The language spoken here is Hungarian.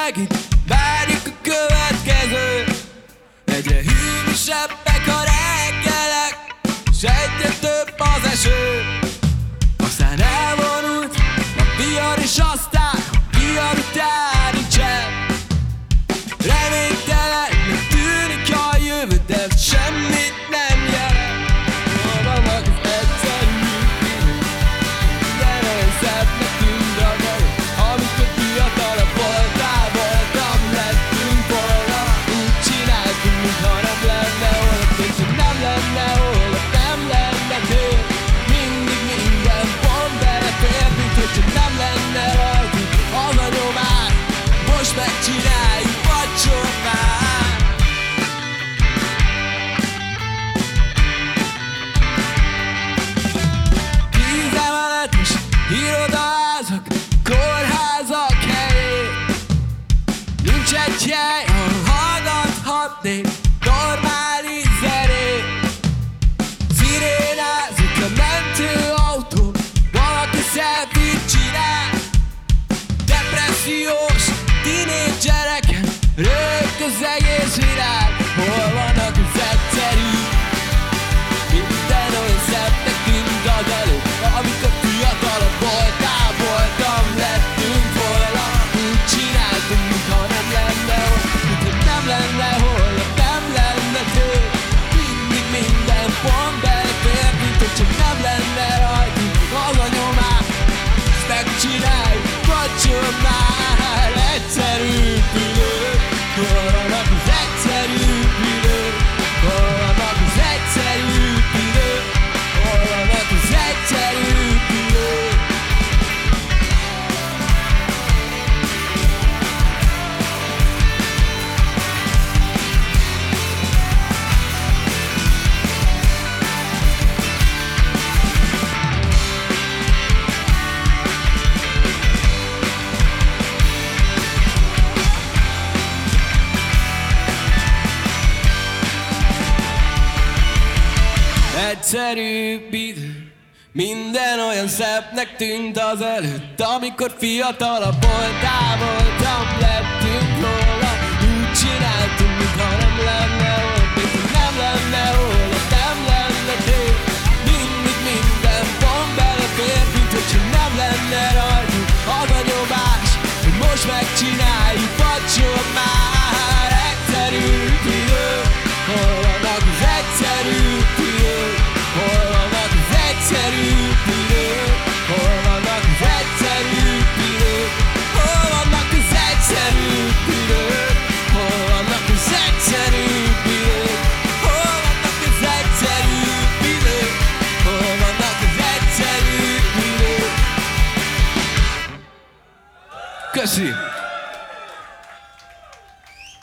megint várjuk a következő. Egyre hűvösebbek a reggelek, s egyre több az eső. Aztán elvonult a vihar, és aztán a vihar utáni csend. Reménytelennek tűnik a jövő, de semmit nem jelent. Hol vannak az egyszerű pillanat, de olyan szebbnek tűnt a dolog. Amikor fiatalabb voltál, voltam, lettünk volna. Úgy csináltunk, mintha nem lenne holnap, mintha nem lenne holnap, nem lenne tél. Mindig minden pont belefér, mintha nem lenne rajtunk az a nyomás. Most megcsináljuk, vagy már. Tízemeletes irodaházak, kórházak helyén nincs egy hely, ahol hallgathatnék normális zenét. Szirénázik a mentőautó, valaki selfie-t csinál. Depressziós tínédzsereken rögt az egész világ. Hol vannak az egyszerű? Minden olyan szebbnek tűnt az előtt. Amikor fiatalabb voltál, voltam, lettünk volna. Úgy csináltunk, mintha nem lenne holnap, mintha nem lenne holnap, nem lenne tél. Mindig minden pont belefér, mintha csak nem lenne rajtunk az a nyomás. Ezt megcsináljuk, vagy már. Egyszerű pillanat, hol vannak az egyszerű pillanat, hol vannak az egyszerű pillanat, hol vannak az egyszerű pillanat. Egyszerűbb idő, minden olyan szebbnek tűnt az előtt. Amikor fiatalabb voltál, voltam, lettünk volna. Úgy csináltunk, mintha nem lenne holnap, mintha nem lenne holnap, nem lenne tél. Mindig minden pont belefér, mintha csak nem lenne rajtunk az a nyomás, hogy most megcsináljuk, vagy már. Egyszerű idő, hol vannak az egyszerű pillanat, hol vannak az egyszerű pillanat, hol vannak az egyszerű pillanat, hol vannak az egyszerű pillanat, hol vannak az egyszerű pillanat, hol vannak az egyszerű pillanat, hol vannak az egyszerű pillanat. Köszi!